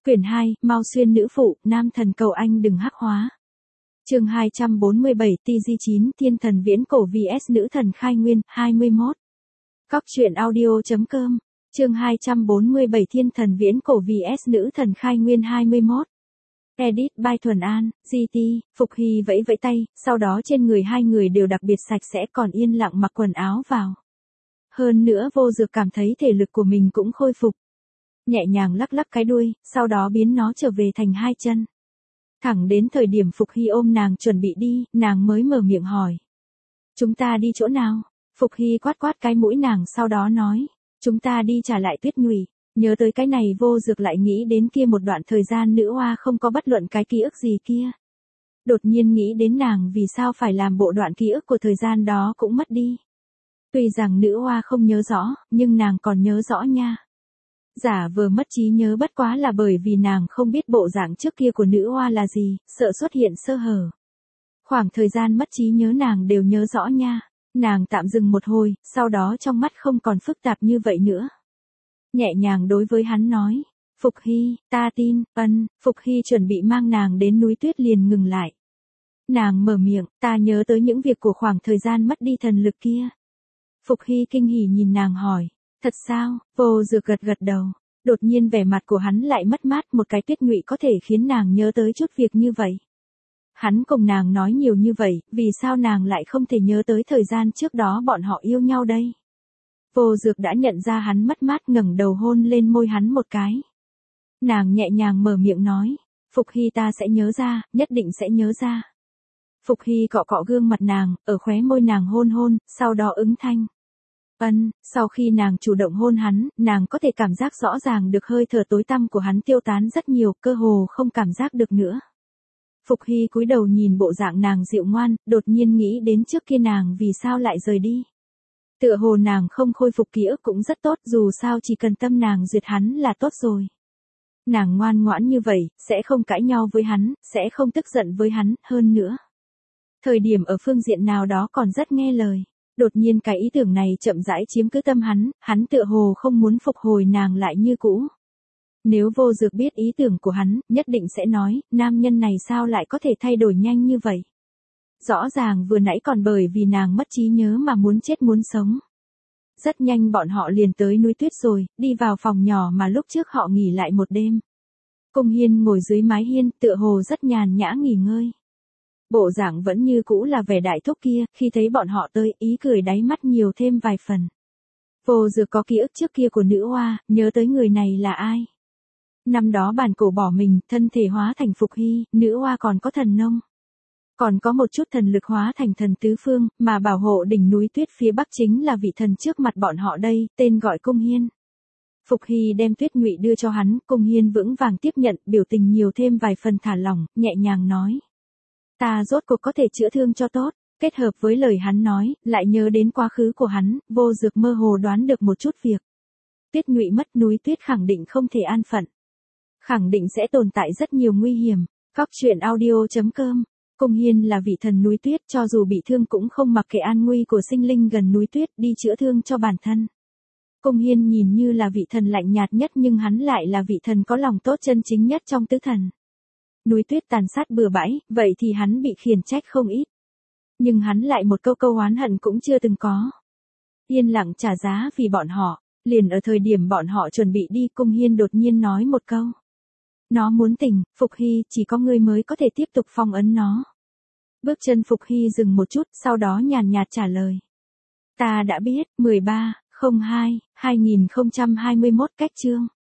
Quyển 2, Mao Xuyên nữ phụ, nam thần cầu anh đừng hắc hóa. Chương 247, TG9, Thiên thần viễn cổ vs nữ thần khai nguyên, 21. Cóc truyện audio.com. Chương 247, Thiên thần viễn cổ vs nữ thần khai nguyên, 21. Edit by Thuần An, GT, Phục Hy vẫy vẫy tay, sau đó trên người hai người đều đặc biệt sạch sẽ, còn yên lặng mặc quần áo vào. Hơn nữa Vô Dược cảm thấy thể lực của mình cũng khôi phục. Nhẹ nhàng lắc lắc cái đuôi, sau đó biến nó trở về thành hai chân. Thẳng đến thời điểm Phục Hy ôm nàng chuẩn bị đi, nàng mới mở miệng hỏi. Chúng ta đi chỗ nào? Phục Hy quát quát cái mũi nàng, sau đó nói. Chúng ta đi trả lại Tuyết Nhụy. Nhớ tới cái này Vô Dược lại nghĩ đến kia một đoạn thời gian nữ oa không có bất luận cái ký ức gì kia. Đột nhiên nghĩ đến nàng vì sao phải làm bộ đoạn ký ức của thời gian đó cũng mất đi. Tuy rằng nữ oa không nhớ rõ, nhưng nàng còn nhớ rõ nha. Giả vờ mất trí nhớ bất quá là bởi vì nàng không biết bộ dạng trước kia của nữ oa là gì, sợ xuất hiện sơ hở. Khoảng thời gian mất trí nhớ nàng đều nhớ rõ nha. Nàng tạm dừng một hồi, sau đó trong mắt không còn phức tạp như vậy nữa. Nhẹ nhàng đối với hắn nói, Phục Hy, ta tin, Phục Hy chuẩn bị mang nàng đến núi tuyết liền ngừng lại. Nàng mở miệng, ta nhớ tới những việc của khoảng thời gian mất đi thần lực kia. Phục Hy kinh hỉ nhìn nàng hỏi, thật sao? Vô Dược gật gật đầu. Đột nhiên vẻ mặt của hắn lại mất mát, một cái Tuyết Nhụy có thể khiến nàng nhớ tới chút việc như vậy. Hắn cùng nàng nói nhiều như vậy, vì sao nàng lại không thể nhớ tới thời gian trước đó bọn họ yêu nhau đây? Vô Dược đã nhận ra hắn mất mát, ngẩng đầu hôn lên môi hắn một cái. Nàng nhẹ nhàng mở miệng nói, Phục Hy ta sẽ nhớ ra, nhất định sẽ nhớ ra. Phục Hy cọ cọ gương mặt nàng, ở khóe môi nàng hôn hôn, sau đó ứng thanh. Sau khi nàng chủ động hôn hắn, nàng có thể cảm giác rõ ràng được hơi thở tối tăm của hắn tiêu tán rất nhiều, cơ hồ không cảm giác được nữa. Phục Hy cúi đầu nhìn bộ dạng nàng dịu ngoan, đột nhiên nghĩ đến trước kia nàng vì sao lại rời đi. Tựa hồ nàng không khôi phục ký ức cũng rất tốt, dù sao chỉ cần tâm nàng duyệt hắn là tốt rồi. Nàng ngoan ngoãn như vậy, sẽ không cãi nhau với hắn, sẽ không tức giận với hắn, hơn nữa. Thời điểm ở phương diện nào đó còn rất nghe lời. Đột nhiên cái ý tưởng này chậm rãi chiếm cứ tâm hắn tựa hồ không muốn phục hồi nàng lại như cũ. Nếu Vô Dược biết ý tưởng của hắn, nhất định sẽ nói, nam nhân này sao lại có thể thay đổi nhanh như vậy. Rõ ràng vừa nãy còn bởi vì nàng mất trí nhớ mà muốn chết muốn sống. Rất nhanh bọn họ liền tới núi tuyết rồi, đi vào phòng nhỏ mà lúc trước họ nghỉ lại một đêm. Cung Hiên ngồi dưới mái hiên, tựa hồ rất nhàn nhã nghỉ ngơi. Bộ dạng vẫn như cũ là vẻ đại thúc kia, khi thấy bọn họ tới, ý cười đáy mắt nhiều thêm vài phần. Vô Dược có ký ức trước kia của nữ oa, nhớ tới người này là ai. Năm đó bản cổ bỏ mình, thân thể hóa thành Phục Hy, nữ oa còn có thần nông. Còn có một chút thần lực hóa thành thần tứ phương, mà bảo hộ đỉnh núi tuyết phía bắc chính là vị thần trước mặt bọn họ đây, tên gọi Cung Hiên. Phục Hy đem Tuyết Nhụy đưa cho hắn, Cung Hiên vững vàng tiếp nhận, biểu tình nhiều thêm vài phần thả lỏng, nhẹ nhàng nói. Ta rốt cuộc có thể chữa thương cho tốt, kết hợp với lời hắn nói, lại nhớ đến quá khứ của hắn, Vô Dược mơ hồ đoán được một chút việc. Tuyết Nhụy mất, núi tuyết khẳng định không thể an phận. Khẳng định sẽ tồn tại rất nhiều nguy hiểm. Cóc truyện audio.com. Cung Hiên là vị thần núi tuyết, cho dù bị thương cũng không mặc kệ an nguy của sinh linh gần núi tuyết, đi chữa thương cho bản thân. Cung Hiên nhìn như là vị thần lạnh nhạt nhất, nhưng hắn lại là vị thần có lòng tốt chân chính nhất trong tứ thần. Núi tuyết tàn sát bừa bãi, vậy thì hắn bị khiển trách không ít. Nhưng hắn lại một câu oán hận cũng chưa từng có. Yên lặng trả giá vì bọn họ, liền ở thời điểm bọn họ chuẩn bị đi, Cung Hiên đột nhiên nói một câu. Nó muốn tỉnh, Phục Hy, chỉ có ngươi mới có thể tiếp tục phong ấn nó. Bước chân Phục Hy dừng một chút, sau đó nhàn nhạt trả lời. Ta đã biết, 13/02/2021 cách chương.